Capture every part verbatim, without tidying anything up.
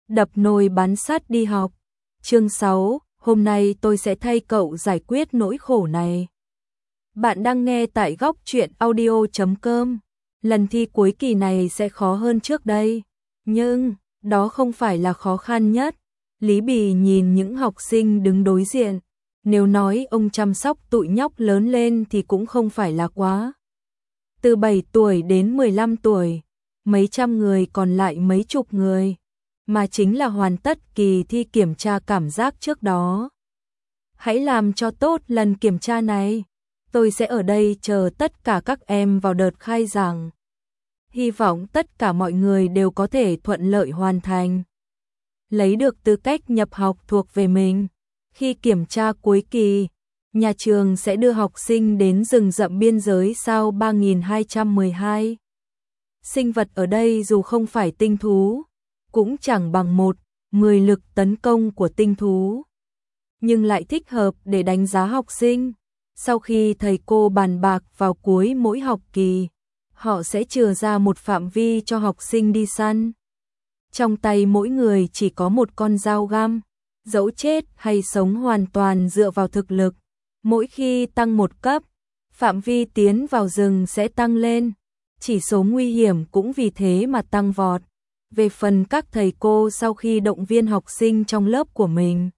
đập nồi bán sắt đi học. Chương sáu, hôm nay tôi sẽ thay cậu giải quyết nỗi khổ này. Bạn đang nghe tại góc truyện audio chấm com. Lần thi cuối kỳ này sẽ khó hơn trước đây, nhưng đó không phải là khó khăn nhất. Lý Bì nhìn những học sinh đứng đối diện, nếu nói ông chăm sóc tụi nhóc lớn lên thì cũng không phải là quá. Từ bảy tuổi đến mười lăm tuổi, mấy trăm người còn lại mấy chục người, mà chính là hoàn tất kỳ thi kiểm tra cảm giác trước đó. Hãy làm cho tốt lần kiểm tra này. Tôi sẽ ở đây chờ tất cả các em vào đợt khai giảng. Hy vọng tất cả mọi người đều có thể thuận lợi hoàn thành, lấy được tư cách nhập học thuộc về mình. Khi kiểm tra cuối kỳ, nhà trường sẽ đưa học sinh đến rừng rậm biên giới sao ba nghìn hai trăm mười hai. Sinh vật ở đây dù không phải tinh thú, cũng chẳng bằng một mười lực tấn công của tinh thú, nhưng lại thích hợp để đánh giá học sinh. Sau khi thầy cô bàn bạc vào cuối mỗi học kỳ, họ sẽ chừa ra một phạm vi cho học sinh đi săn. Trong tay mỗi người chỉ có một con dao găm, dẫu chết hay sống hoàn toàn dựa vào thực lực. Mỗi khi tăng một cấp, phạm vi tiến vào rừng sẽ tăng lên, chỉ số nguy hiểm cũng vì thế mà tăng vọt. Về phần các thầy cô, sau khi động viên học sinh trong lớp của mình,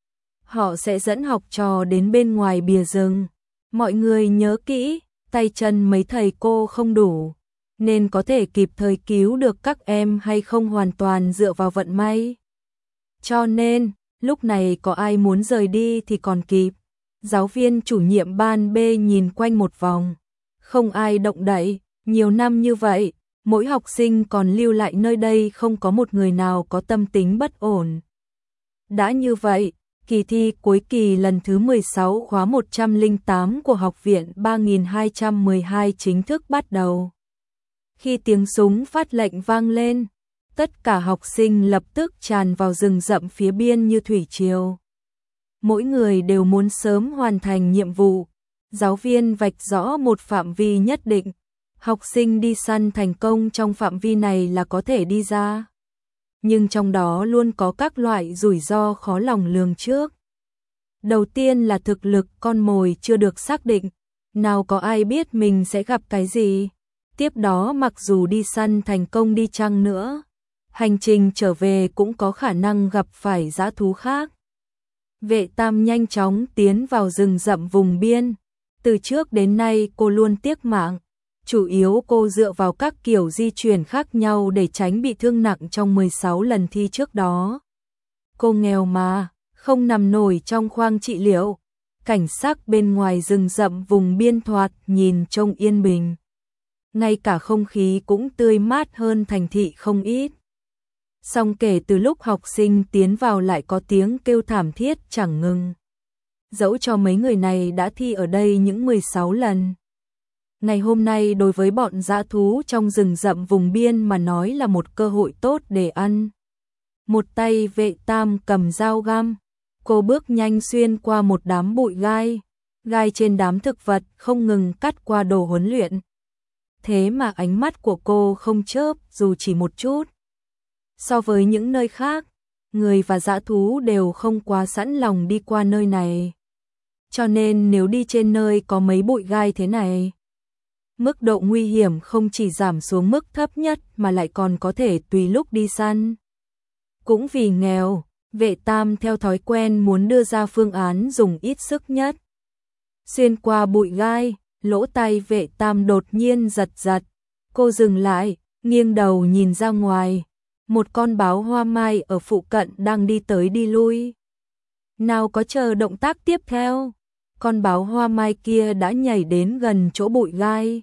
họ sẽ dẫn học trò đến bên ngoài bìa rừng. Mọi người nhớ kỹ, tay chân mấy thầy cô không đủ, nên có thể kịp thời cứu được các em hay không hoàn toàn dựa vào vận may. Cho nên, lúc này có ai muốn rời đi thì còn kịp. Giáo viên chủ nhiệm ban B nhìn quanh một vòng, không ai động đậy. Nhiều năm như vậy, mỗi học sinh còn lưu lại nơi đây không có một người nào có tâm tính bất ổn. Đã như vậy, kỳ thi cuối kỳ lần thứ mười sáu khóa một trăm lẻ tám của học viện ba nghìn hai trăm mười hai chính thức bắt đầu. Khi tiếng súng phát lệnh vang lên, tất cả học sinh lập tức tràn vào rừng rậm phía biên như thủy triều. Mỗi người đều muốn sớm hoàn thành nhiệm vụ. Giáo viên vạch rõ một phạm vi nhất định, học sinh đi săn thành công trong phạm vi này là có thể đi ra. Nhưng trong đó luôn có các loại rủi ro khó lòng lường trước. Đầu tiên là thực lực con mồi chưa được xác định, nào có ai biết mình sẽ gặp cái gì. Tiếp đó mặc dù đi săn thành công đi chăng nữa, hành trình trở về cũng có khả năng gặp phải dã thú khác. Vệ Tam nhanh chóng tiến vào rừng rậm vùng biên. Từ trước đến nay cô luôn tiếc mạng, chủ yếu cô dựa vào các kiểu di chuyển khác nhau để tránh bị thương nặng trong mười sáu lần thi trước đó. Cô nghèo mà, không nằm nổi trong khoang trị liệu. Cảnh sắc bên ngoài rừng rậm vùng biên thoạt nhìn trông yên bình. Ngay cả không khí cũng tươi mát hơn thành thị không ít. Song kể từ lúc học sinh tiến vào lại có tiếng kêu thảm thiết chẳng ngừng. Dẫu cho mấy người này đã thi ở đây những mười sáu lần. Ngày hôm nay đối với bọn dã thú trong rừng rậm vùng biên mà nói là một cơ hội tốt để ăn. Một tay Vệ Tam cầm dao găm, cô bước nhanh xuyên qua một đám bụi gai, gai trên đám thực vật không ngừng cắt qua đồ huấn luyện. Thế mà ánh mắt của cô không chớp dù chỉ một chút. So với những nơi khác, người và dã thú đều không quá sẵn lòng đi qua nơi này. Cho nên nếu đi trên nơi có mấy bụi gai thế này, mức độ nguy hiểm không chỉ giảm xuống mức thấp nhất mà lại còn có thể tùy lúc đi săn. Cũng vì nghèo, Vệ Tam theo thói quen muốn đưa ra phương án dùng ít sức nhất. Xuyên qua bụi gai, lỗ tai Vệ Tam đột nhiên giật giật. Cô dừng lại, nghiêng đầu nhìn ra ngoài. Một con báo hoa mai ở phụ cận đang đi tới đi lui. Nào có chờ động tác tiếp theo, con báo hoa mai kia đã nhảy đến gần chỗ bụi gai,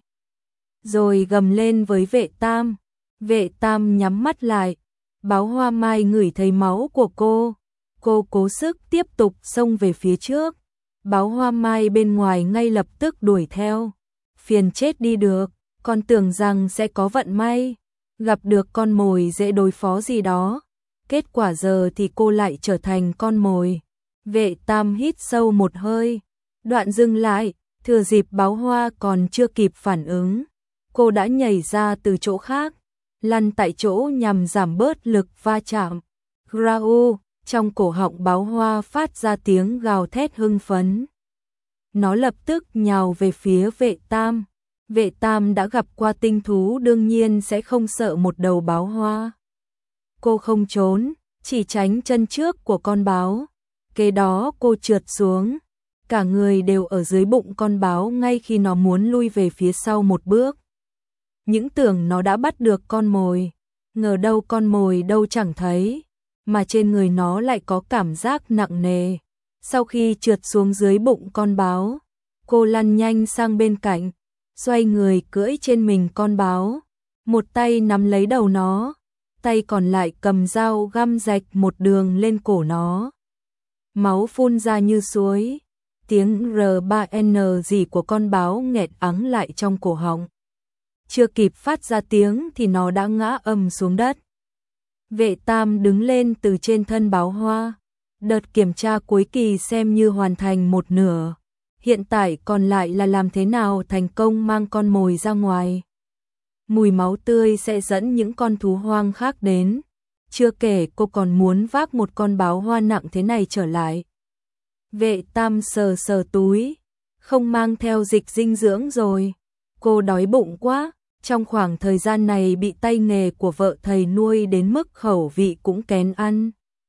rồi gầm lên với Vệ Tam. Vệ Tam nhắm mắt lại, báo hoa mai ngửi thấy máu của cô. Cô cố sức tiếp tục xông về phía trước. Báo hoa mai bên ngoài ngay lập tức đuổi theo. Phiền chết đi được, còn tưởng rằng sẽ có vận may, gặp được con mồi dễ đối phó gì đó. Kết quả giờ thì cô lại trở thành con mồi. Vệ Tam hít sâu một hơi, đoạn dừng lại, thừa dịp báo hoa còn chưa kịp phản ứng. Cô đã nhảy ra từ chỗ khác, lăn tại chỗ nhằm giảm bớt lực va chạm. Grau, trong cổ họng báo hoa phát ra tiếng gào thét hưng phấn. Nó lập tức nhào về phía Vệ Tam. Vệ Tam đã gặp qua tinh thú đương nhiên sẽ không sợ một đầu báo hoa. Cô không trốn, chỉ tránh chân trước của con báo. Kế đó cô trượt xuống. Cả người đều ở dưới bụng con báo ngay khi nó muốn lui về phía sau một bước. Những tưởng nó đã bắt được con mồi. Ngờ đâu con mồi đâu chẳng thấy. Mà trên người nó lại có cảm giác nặng nề. Sau khi trượt xuống dưới bụng con báo, cô lăn nhanh sang bên cạnh, xoay người cưỡi trên mình con báo. Một tay nắm lấy đầu nó, tay còn lại cầm dao găm rạch một đường lên cổ nó. Máu phun ra như suối. Tiếng R ba N gì của con báo nghẹt ắng lại trong cổ họng. Chưa kịp phát ra tiếng thì nó đã ngã ầm xuống đất. Vệ Tam đứng lên từ trên thân báo hoa. Đợt kiểm tra cuối kỳ xem như hoàn thành một nửa. Hiện tại còn lại là làm thế nào thành công mang con mồi ra ngoài. Mùi máu tươi sẽ dẫn những con thú hoang khác đến. Chưa kể cô còn muốn vác một con báo hoa nặng thế này trở lại. Vệ Tam sờ sờ túi. Không mang theo dịch dinh dưỡng rồi. Cô đói bụng quá. Trong khoảng thời gian này bị tay nghề của vợ thầy nuôi đến mức khẩu vị cũng kén ăn.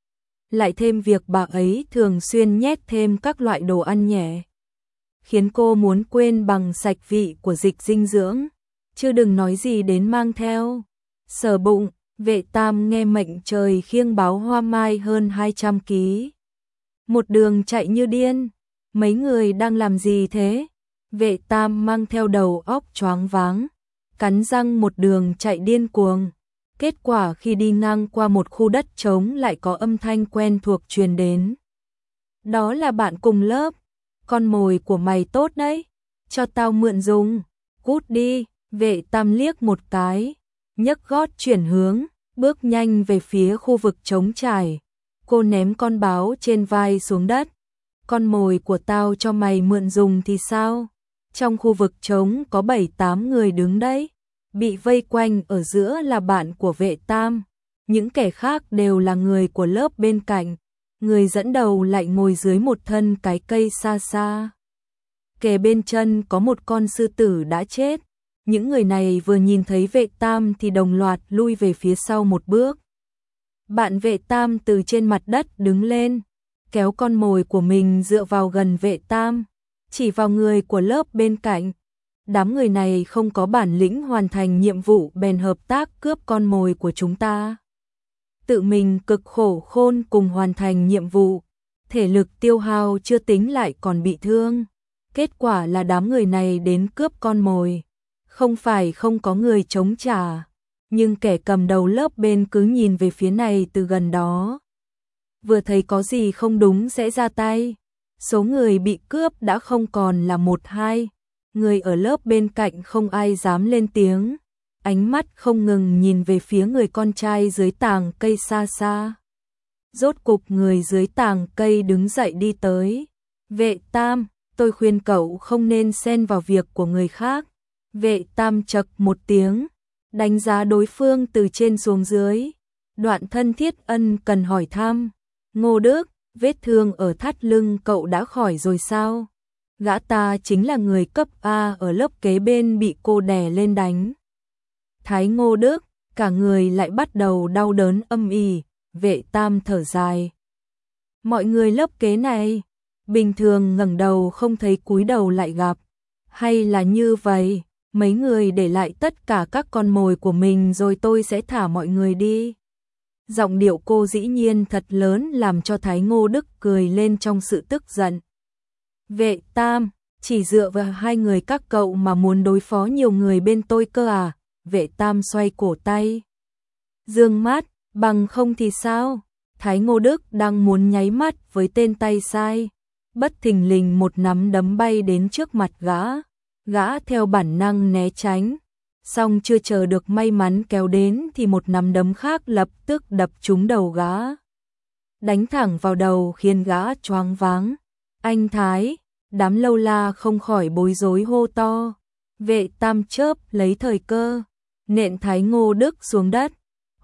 Lại thêm việc bà ấy thường xuyên nhét thêm các loại đồ ăn nhẹ, khiến cô muốn quên bằng sạch vị của dịch dinh dưỡng, chứ đừng nói gì đến mang theo. Sờ bụng, Vệ Tam nghe mệnh trời khiêng báo hoa mai hơn hai trăm ki lô gam. Một đường chạy như điên. Mấy người đang làm gì thế? Vệ Tam mang theo đầu óc choáng váng, cắn răng một đường chạy điên cuồng. Kết quả khi đi ngang qua một khu đất trống lại có âm thanh quen thuộc truyền đến. Đó là bạn cùng lớp. Con mồi của mày tốt đấy. Cho tao mượn dùng. Cút đi. Vệ Tam liếc một cái, nhấc gót chuyển hướng, bước nhanh về phía khu vực trống trải. Cô ném con báo trên vai xuống đất. Con mồi của tao cho mày mượn dùng thì sao? Trong khu vực trống có bảy tám người đứng đấy. Bị vây quanh ở giữa là bạn của Vệ Tam. Những kẻ khác đều là người của lớp bên cạnh. Người dẫn đầu lại ngồi dưới một thân cái cây xa xa. Kề bên chân có một con sư tử đã chết. Những người này vừa nhìn thấy Vệ Tam thì đồng loạt lui về phía sau một bước. Bạn Vệ Tam từ trên mặt đất đứng lên, kéo con mồi của mình dựa vào gần Vệ Tam, chỉ vào người của lớp bên cạnh. Đám người này không có bản lĩnh hoàn thành nhiệm vụ bèn hợp tác cướp con mồi của chúng ta. Tự mình cực khổ khôn cùng hoàn thành nhiệm vụ, thể lực tiêu hao chưa tính lại còn bị thương. Kết quả là đám người này đến cướp con mồi. Không phải không có người chống trả, nhưng kẻ cầm đầu lớp bên cứ nhìn về phía này từ gần đó. Vừa thấy có gì không đúng sẽ ra tay. Số người bị cướp đã không còn là một hai. Người ở lớp bên cạnh không ai dám lên tiếng. Ánh mắt không ngừng nhìn về phía người con trai dưới tàng cây xa xa. Rốt cục người dưới tàng cây đứng dậy đi tới. Vệ Tam, tôi khuyên cậu không nên xen vào việc của người khác. Vệ Tam chậc một tiếng, đánh giá đối phương từ trên xuống dưới. Đoạn thân thiết ân cần hỏi thăm. Ngô Đức, vết thương ở thắt lưng cậu đã khỏi rồi sao? Gã ta chính là người cấp A ở lớp kế bên bị cô đè lên đánh. Thái Ngô Đức, cả người lại bắt đầu đau đớn âm ỉ. Vệ Tam thở dài. Mọi người lớp kế này, bình thường ngẩng đầu không thấy cúi đầu lại gặp. Hay là như vậy, mấy người để lại tất cả các con mồi của mình rồi tôi sẽ thả mọi người đi. Giọng điệu cô dĩ nhiên thật lớn làm cho Thái Ngô Đức cười lên trong sự tức giận. Vệ Tam, chỉ dựa vào hai người các cậu mà muốn đối phó nhiều người bên tôi cơ à? Vệ Tam xoay cổ tay, dương mắt, bằng không thì sao? Thái Ngô Đức đang muốn nháy mắt với tên tay sai. Bất thình lình một nắm đấm bay đến trước mặt gã. Gã theo bản năng né tránh. Xong chưa chờ được may mắn kéo đến thì một nắm đấm khác lập tức đập trúng đầu gã. Đánh thẳng vào đầu khiến gã choáng váng. Anh Thái, đám lâu la không khỏi bối rối hô to. Vệ Tam chớp lấy thời cơ, nện Thái Ngô Đức xuống đất.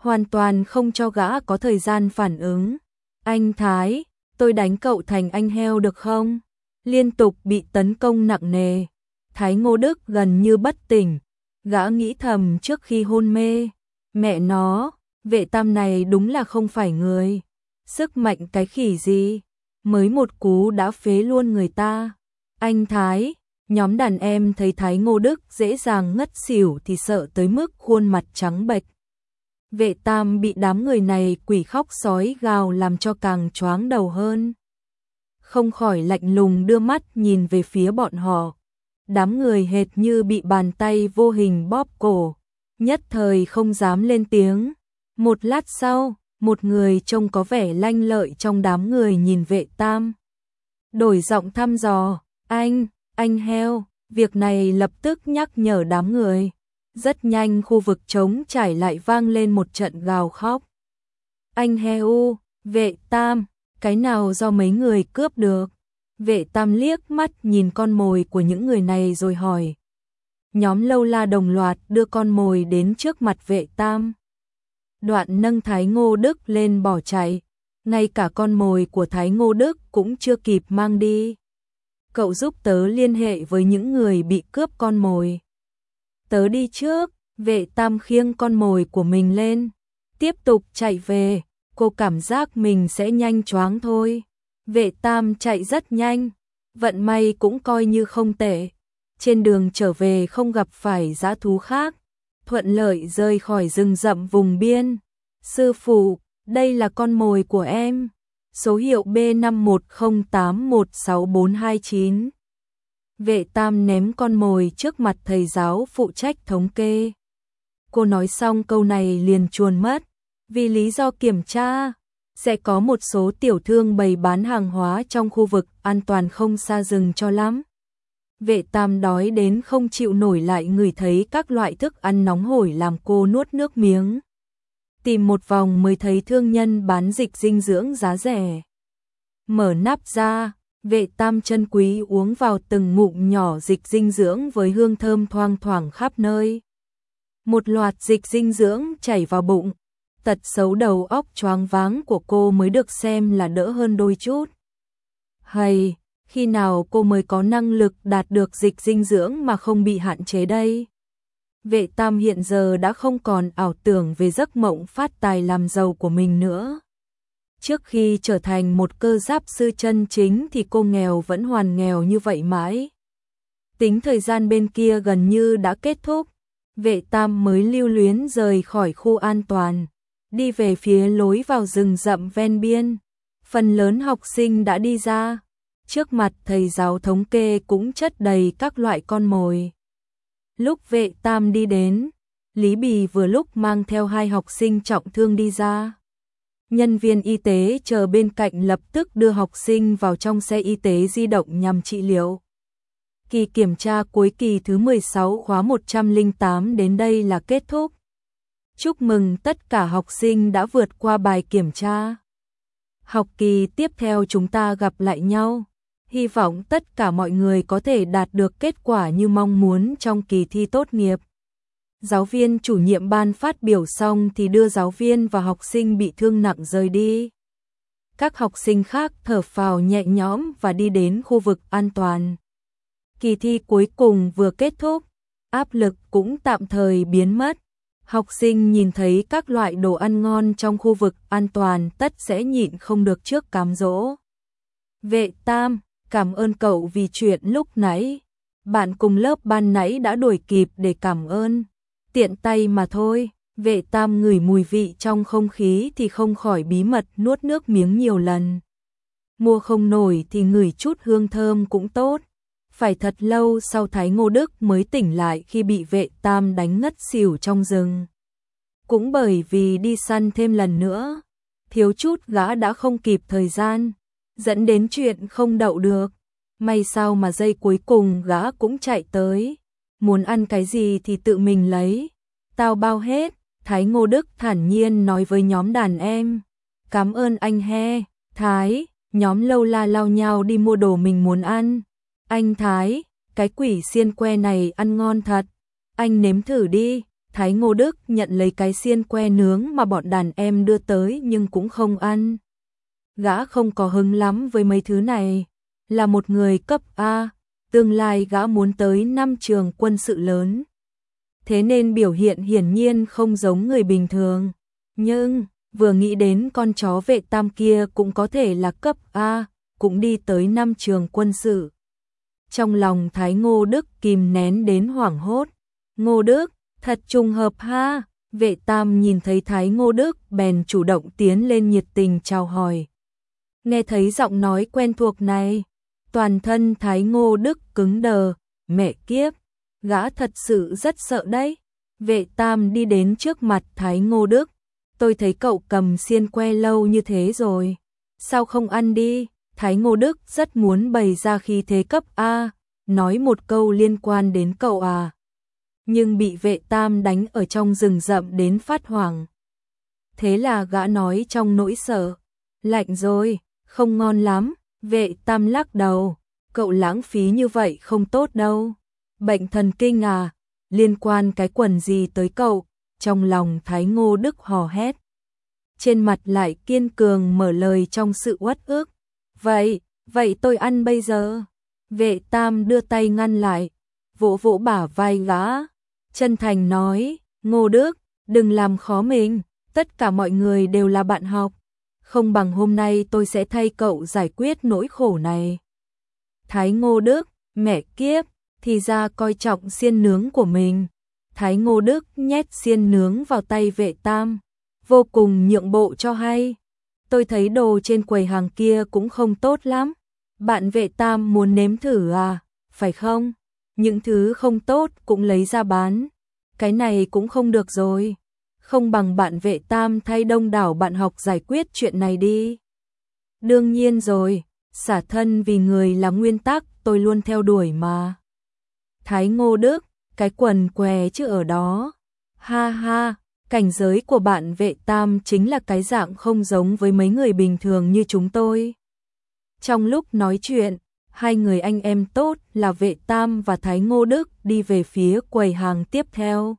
hoàn toàn không cho gã có thời gian phản ứng. Anh Thái, tôi đánh cậu thành anh heo được không? Liên tục bị tấn công nặng nề. Thái Ngô Đức gần như bất tỉnh. Gã nghĩ thầm trước khi hôn mê. Mẹ nó, Vệ Tam này đúng là không phải người. Sức mạnh cái khỉ gì? Mới một cú đã phế luôn người ta. Anh Thái, nhóm đàn em thấy Thái Ngô Đức dễ dàng ngất xỉu thì sợ tới mức khuôn mặt trắng bệch. Vệ Tam bị đám người này quỷ khóc sói gào làm cho càng choáng đầu hơn. Không khỏi lạnh lùng đưa mắt nhìn về phía bọn họ. Đám người hệt như bị bàn tay vô hình bóp cổ, nhất thời không dám lên tiếng. Một lát sau, một người trông có vẻ lanh lợi trong đám người nhìn Vệ Tam. Đổi giọng thăm dò, anh, anh heo, việc này lập tức nhắc nhở đám người. Rất nhanh khu vực trống trải lại vang lên một trận gào khóc. Anh heo, Vệ Tam, cái nào do mấy người cướp được? Vệ Tam liếc mắt nhìn con mồi của những người này rồi hỏi. Nhóm Lâu La đồng loạt đưa con mồi đến trước mặt Vệ Tam. Đoạn nâng Thái Ngô Đức lên bỏ chạy. Ngay cả con mồi của Thái Ngô Đức cũng chưa kịp mang đi. Cậu giúp tớ liên hệ với những người bị cướp con mồi. Tớ đi trước. Vệ Tam khiêng con mồi của mình lên, tiếp tục chạy về. Cô cảm giác mình sẽ nhanh choáng thôi. Vệ Tam chạy rất nhanh, vận may cũng coi như không tệ. Trên đường trở về không gặp phải dã thú khác, thuận lợi rời khỏi rừng rậm vùng biên. Sư phụ, đây là con mồi của em. Số hiệu B năm một không tám một sáu bốn hai chín. Vệ Tam ném con mồi trước mặt thầy giáo phụ trách thống kê. Cô nói xong câu này liền chuồn mất. Vì lý do kiểm tra, sẽ có một số tiểu thương bày bán hàng hóa trong khu vực an toàn không xa rừng cho lắm. Vệ Tam đói đến không chịu nổi lại ngửi thấy các loại thức ăn nóng hổi làm cô nuốt nước miếng. Tìm một vòng mới thấy thương nhân bán dịch dinh dưỡng giá rẻ. Mở nắp ra, Vệ Tam chân quý uống vào từng ngụm nhỏ dịch dinh dưỡng với hương thơm thoang thoảng khắp nơi. Một loạt dịch dinh dưỡng chảy vào bụng. Tật xấu đầu óc choáng váng của cô mới được xem là đỡ hơn đôi chút. Hay, khi nào cô mới có năng lực đạt được dịch dinh dưỡng mà không bị hạn chế đây? Vệ Tam hiện giờ đã không còn ảo tưởng về giấc mộng phát tài làm giàu của mình nữa. Trước khi trở thành một cơ giáp sư chân chính thì cô nghèo vẫn hoàn nghèo như vậy mãi. Tính thời gian bên kia gần như đã kết thúc, Vệ Tam mới lưu luyến rời khỏi khu an toàn, đi về phía lối vào rừng rậm ven biên. Phần lớn học sinh đã đi ra, trước mặt thầy giáo thống kê cũng chất đầy các loại con mồi. Lúc Vệ Tam đi đến, Lý Bì vừa lúc mang theo hai học sinh trọng thương đi ra. Nhân viên y tế chờ bên cạnh lập tức đưa học sinh vào trong xe y tế di động nhằm trị liệu. Kỳ kiểm tra cuối kỳ thứ mười sáu khóa một trăm lẻ tám đến đây là kết thúc. Chúc mừng tất cả học sinh đã vượt qua bài kiểm tra. Học kỳ tiếp theo chúng ta gặp lại nhau. Hy vọng tất cả mọi người có thể đạt được kết quả như mong muốn trong kỳ thi tốt nghiệp. Giáo viên chủ nhiệm ban phát biểu xong thì đưa giáo viên và học sinh bị thương nặng rời đi. Các học sinh khác thở phào nhẹ nhõm và đi đến khu vực an toàn. Kỳ thi cuối cùng vừa kết thúc, áp lực cũng tạm thời biến mất. Học sinh nhìn thấy các loại đồ ăn ngon trong khu vực an toàn tất sẽ nhịn không được trước cám dỗ. Vệ Tam, cảm ơn cậu vì chuyện lúc nãy. Bạn cùng lớp ban nãy đã đuổi kịp để cảm ơn. Tiện tay mà thôi. Vệ Tam ngửi mùi vị trong không khí thì không khỏi bí mật nuốt nước miếng nhiều lần. Mua không nổi thì ngửi chút hương thơm cũng tốt. Phải thật lâu sau Thái Ngô Đức mới tỉnh lại khi bị Vệ Tam đánh ngất xỉu trong rừng. Cũng bởi vì đi săn thêm lần nữa, thiếu chút gã đã không kịp thời gian, dẫn đến chuyện không đậu được. May sao mà giây cuối cùng gã cũng chạy tới. Muốn ăn cái gì thì tự mình lấy. Tao bao hết, Thái Ngô Đức thản nhiên nói với nhóm đàn em. Cảm ơn anh he, Thái. Nhóm Lâu La lao nhau đi mua đồ mình muốn ăn. Anh Thái, cái quỷ xiên que này ăn ngon thật. Anh nếm thử đi. Thái Ngô Đức nhận lấy cái xiên que nướng mà bọn đàn em đưa tới nhưng cũng không ăn. Gã không có hứng lắm với mấy thứ này, là một người cấp A, tương lai gã muốn tới năm trường quân sự lớn. Thế nên biểu hiện hiển nhiên không giống người bình thường. Nhưng, vừa nghĩ đến con chó vệ tam kia cũng có thể là cấp A, cũng đi tới năm trường quân sự. Trong lòng Thái Ngô Đức kìm nén đến hoảng hốt. Ngô Đức, thật trùng hợp ha. Vệ tam nhìn thấy Thái Ngô Đức bèn chủ động tiến lên nhiệt tình chào hỏi. Nghe thấy giọng nói quen thuộc này, toàn thân Thái Ngô Đức cứng đờ, mẹ kiếp, gã thật sự rất sợ đấy. Vệ tam đi đến trước mặt Thái Ngô Đức, tôi thấy cậu cầm xiên que lâu như thế rồi, sao không ăn đi? Thái Ngô Đức rất muốn bày ra khí thế cấp A, nói một câu liên quan đến cậu à. Nhưng bị vệ tam đánh ở trong rừng rậm đến phát hoảng. Thế là gã nói trong nỗi sợ, lạnh rồi, không ngon lắm. Vệ tam lắc đầu, cậu lãng phí như vậy không tốt đâu. Bệnh thần kinh à, liên quan cái quần gì tới cậu? Trong lòng Thái Ngô Đức hò hét. Trên mặt lại kiên cường mở lời trong sự uất ức. Vậy, vậy tôi ăn bây giờ. Vệ tam đưa tay ngăn lại, vỗ vỗ bả vai gã, chân thành nói, Ngô Đức, đừng làm khó mình, tất cả mọi người đều là bạn học. Không bằng hôm nay tôi sẽ thay cậu giải quyết nỗi khổ này. Thái Ngô Đức, mẹ kiếp, thì ra coi trọng xiên nướng của mình. Thái Ngô Đức nhét xiên nướng vào tay vệ tam, vô cùng nhượng bộ cho hay. Tôi thấy đồ trên quầy hàng kia cũng không tốt lắm. Bạn vệ tam muốn nếm thử à, phải không? Những thứ không tốt cũng lấy ra bán. Cái này cũng không được rồi. Không bằng bạn vệ tam thay đông đảo bạn học giải quyết chuyện này đi. Đương nhiên rồi, xả thân vì người là nguyên tắc tôi luôn theo đuổi mà. Thái Ngô Đức, cái quần què chứ ở đó. Ha ha, cảnh giới của bạn vệ tam chính là cái dạng không giống với mấy người bình thường như chúng tôi. Trong lúc nói chuyện, hai người anh em tốt là vệ tam và Thái Ngô Đức đi về phía quầy hàng tiếp theo.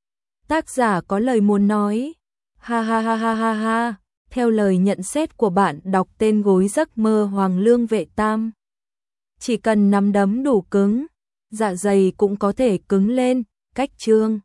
Tác giả có lời muốn nói. Ha ha ha ha ha ha. Theo lời nhận xét của bạn đọc tên gối giấc mơ Hoàng Lương vệ tam. Chỉ cần nắm đấm đủ cứng, dạ dày cũng có thể cứng lên. Cách chương